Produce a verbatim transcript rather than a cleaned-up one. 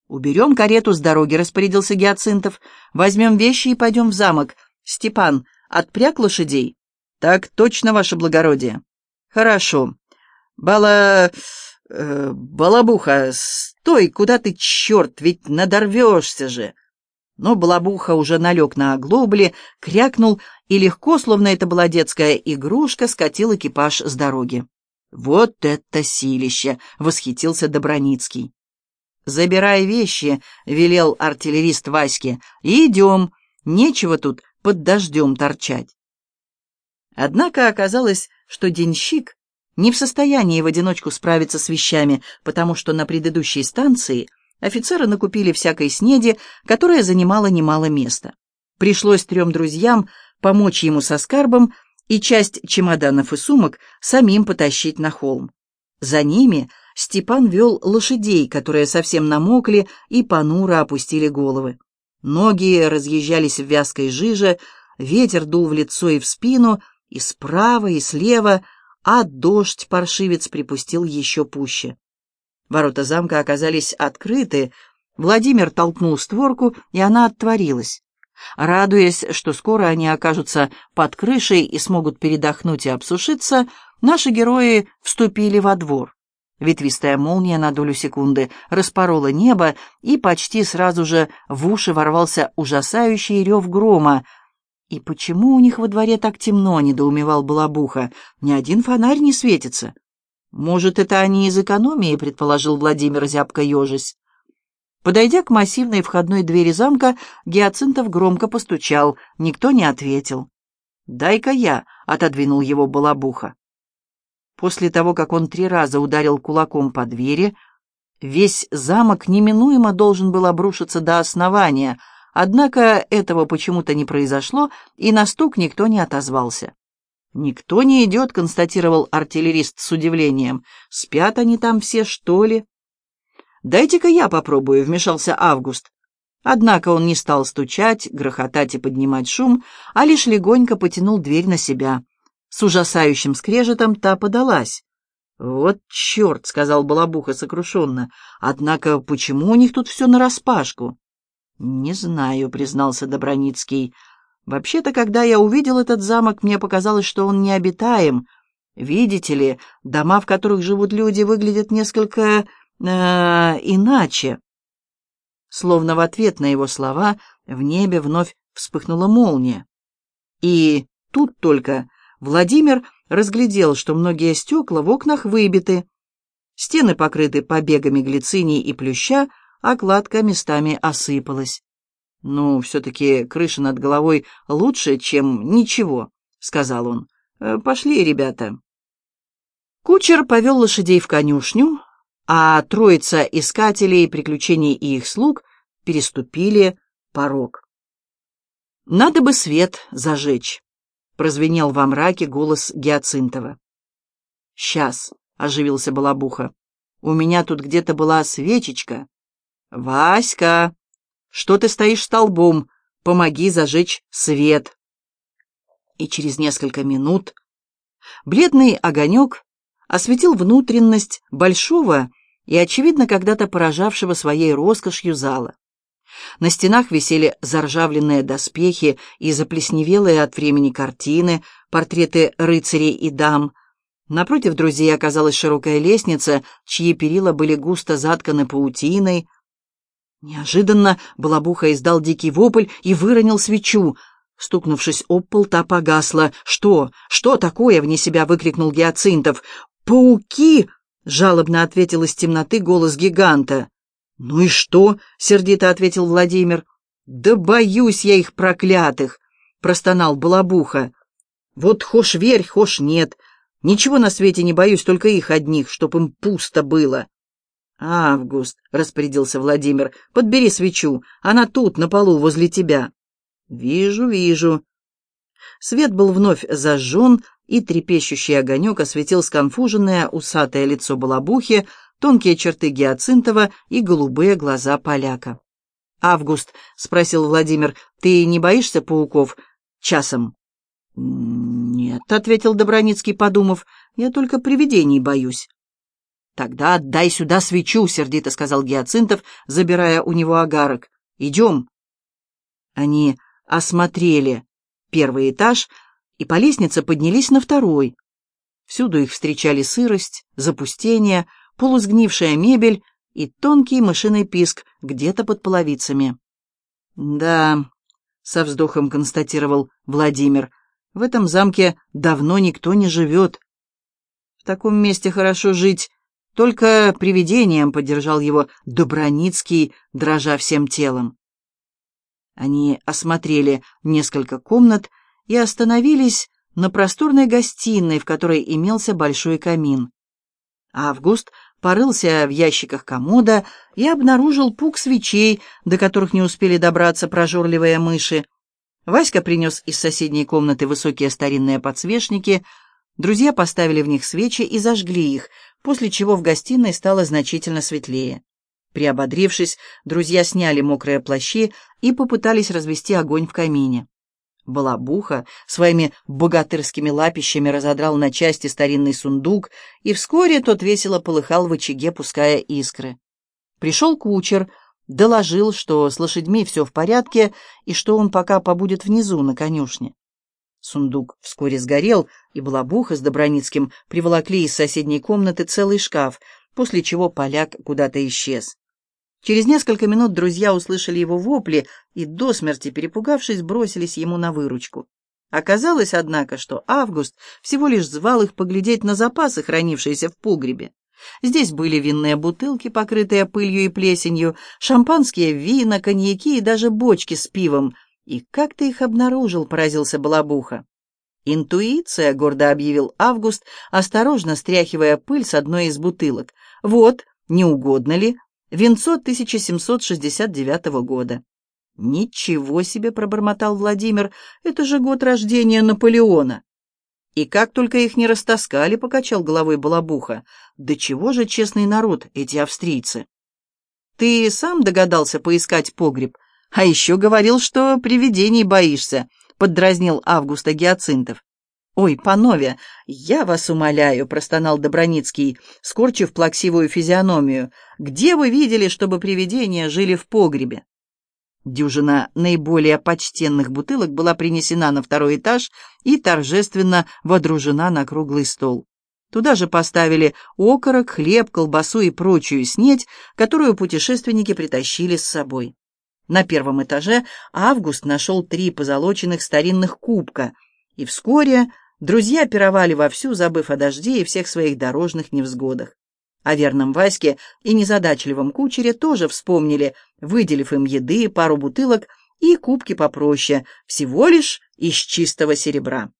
«Уберем карету с дороги», — распорядился Гиацинтов. «Возьмем вещи и пойдем в замок. Степан, отпряг лошадей?» «Так точно, ваше благородие». «Хорошо. Бала... Э, Балабуха, стой, куда ты, черт, ведь надорвешься же!» Но Балабуха уже налег на оглобли, крякнул и легко, словно это была детская игрушка, скатил экипаж с дороги. «Вот это силище!» — восхитился Доброницкий. «Забирай вещи», — велел артиллерист Ваське, — «и идем, нечего тут под дождем торчать». Однако оказалось, что денщик не в состоянии в одиночку справиться с вещами, потому что на предыдущей станции офицеры накупили всякой снеди, которая занимала немало места. Пришлось трем друзьям помочь ему со скарбом и часть чемоданов и сумок самим потащить на холм. За ними Степан вел лошадей, которые совсем намокли и понуро опустили головы. Ноги разъезжались в вязкой жиже, ветер дул в лицо и в спину, и справа, и слева, а дождь паршивец припустил еще пуще. Ворота замка оказались открыты. Владимир толкнул створку, и она отворилась. Радуясь, что скоро они окажутся под крышей и смогут передохнуть и обсушиться, наши герои вступили во двор. Ветвистая молния на долю секунды распорола небо, и почти сразу же в уши ворвался ужасающий рев грома. «И почему у них во дворе так темно?» — недоумевал Балабуха. «Ни один фонарь не светится». «Может, это они из экономии?» — предположил Владимир, зябко ежась. Подойдя к массивной входной двери замка, Гиацинтов громко постучал. Никто не ответил. «Дай-ка я», — отодвинул его Балабуха. После того, как он три раза ударил кулаком по двери, весь замок неминуемо должен был обрушиться до основания, однако этого почему-то не произошло, и на стук никто не отозвался. «Никто не идет», — констатировал артиллерист с удивлением. «Спят они там все, что ли?» «Дайте-ка я попробую», — вмешался Август. Однако он не стал стучать, грохотать и поднимать шум, а лишь легонько потянул дверь на себя. С ужасающим скрежетом та подалась. «Вот черт», — сказал Балабуха сокрушенно, — «однако почему у них тут все нараспашку?» «Не знаю», — признался Доброницкий. «Вообще-то, когда я увидел этот замок, мне показалось, что он необитаем. Видите ли, дома, в которых живут люди, выглядят несколько э, иначе». Словно в ответ на его слова в небе вновь вспыхнула молния. И тут только Владимир разглядел, что многие стекла в окнах выбиты, стены покрыты побегами глицинии и плюща, а кладка местами осыпалась. «Ну, все-таки крыша над головой лучше, чем ничего», — сказал он. «Пошли, ребята». Кучер повел лошадей в конюшню, а троица искателей приключений и их слуг переступили порог. «Надо бы свет зажечь», — прозвенел во мраке голос Гиацинтова. «Сейчас», — оживился Балабуха, — «у меня тут где-то была свечечка». «Васька, что ты стоишь столбом? Помоги зажечь свет». И через несколько минут бледный огонек осветил внутренность большого и, очевидно, когда-то поражавшего своей роскошью зала. На стенах висели заржавленные доспехи и заплесневелые от времени картины, портреты рыцарей и дам. Напротив друзей оказалась широкая лестница, чьи перила были густо затканы паутиной. Неожиданно Балабуха издал дикий вопль и выронил свечу. Стукнувшись об пол, та погасла. «Что? Что такое?» — вне себя выкрикнул Гиацинтов. «Пауки!» — жалобно ответил из темноты голос гиганта. «Ну и что?» — сердито ответил Владимир. «Да боюсь я их проклятых!» — простонал Балабуха. «Вот хошь верь, хошь нет. Ничего на свете не боюсь, только их одних, чтоб им пусто было». «Август», — распорядился Владимир, — «подбери свечу. Она тут, на полу, возле тебя». «Вижу, вижу». Свет был вновь зажжен, и трепещущий огонек осветил сконфуженное усатое лицо Балабухи, тонкие черты Гиацинтова и голубые глаза поляка. «Август», — спросил Владимир, — «ты не боишься пауков часом?» «Нет», — ответил Доброницкий, подумав, — «я только привидений боюсь». «Тогда отдай сюда свечу», — сердито сказал Гиацинтов, забирая у него огарок. «Идем». Они осмотрели первый этаж и по лестнице поднялись на второй. Всюду их встречали сырость, запустение, полусгнившая мебель и тонкий мышиный писк где-то под половицами. «Да», — со вздохом констатировал Владимир, — «в этом замке давно никто не живет. В таком месте хорошо жить только привидением», — поддержал его Добраницкий, дрожа всем телом. Они осмотрели несколько комнат и остановились на просторной гостиной, в которой имелся большой камин. Август порылся в ящиках комода и обнаружил пук свечей, до которых не успели добраться прожорливые мыши. Васька принес из соседней комнаты высокие старинные подсвечники. Друзья поставили в них свечи и зажгли их, после чего в гостиной стало значительно светлее. Приободрившись, друзья сняли мокрые плащи и попытались развести огонь в камине. Балабуха своими богатырскими лапищами разодрал на части старинный сундук, и вскоре тот весело полыхал в очаге, пуская искры. Пришел кучер, доложил, что с лошадьми все в порядке и что он пока побудет внизу на конюшне. Сундук вскоре сгорел, и Балабуха с Добраницким приволокли из соседней комнаты целый шкаф, после чего поляк куда-то исчез. Через несколько минут друзья услышали его вопли и, до смерти перепугавшись, бросились ему на выручку. Оказалось, однако, что Август всего лишь звал их поглядеть на запасы, хранившиеся в погребе. Здесь были винные бутылки, покрытые пылью и плесенью, шампанские вина, коньяки и даже бочки с пивом. «И как ты их обнаружил?» — поразился Балабуха. «Интуиция», — гордо объявил Август, осторожно стряхивая пыль с одной из бутылок. «Вот, не угодно ли? Винцо тысяча семьсот шестьдесят девятого года». «Ничего себе!» — пробормотал Владимир. «Это же год рождения Наполеона!» «И как только их не растаскали!» — покачал головой Балабуха. «Да чего же честный народ эти австрийцы!» «Ты сам догадался поискать погреб? А еще говорил, что привидений боишься!» — поддразнил Августа Гиацинтов. «Ой, панове, я вас умоляю», — простонал Добраницкий, скорчив плаксивую физиономию. «Где вы видели, чтобы привидения жили в погребе?» Дюжина наиболее почтенных бутылок была принесена на второй этаж и торжественно водружена на круглый стол. Туда же поставили окорок, хлеб, колбасу и прочую снеть, которую путешественники притащили с собой. На первом этаже Август нашел три позолоченных старинных кубка, и вскоре друзья пировали вовсю, забыв о дожде и всех своих дорожных невзгодах. О верном Ваське и незадачливом кучере тоже вспомнили, выделив им еды, пару бутылок и кубки попроще, всего лишь из чистого серебра.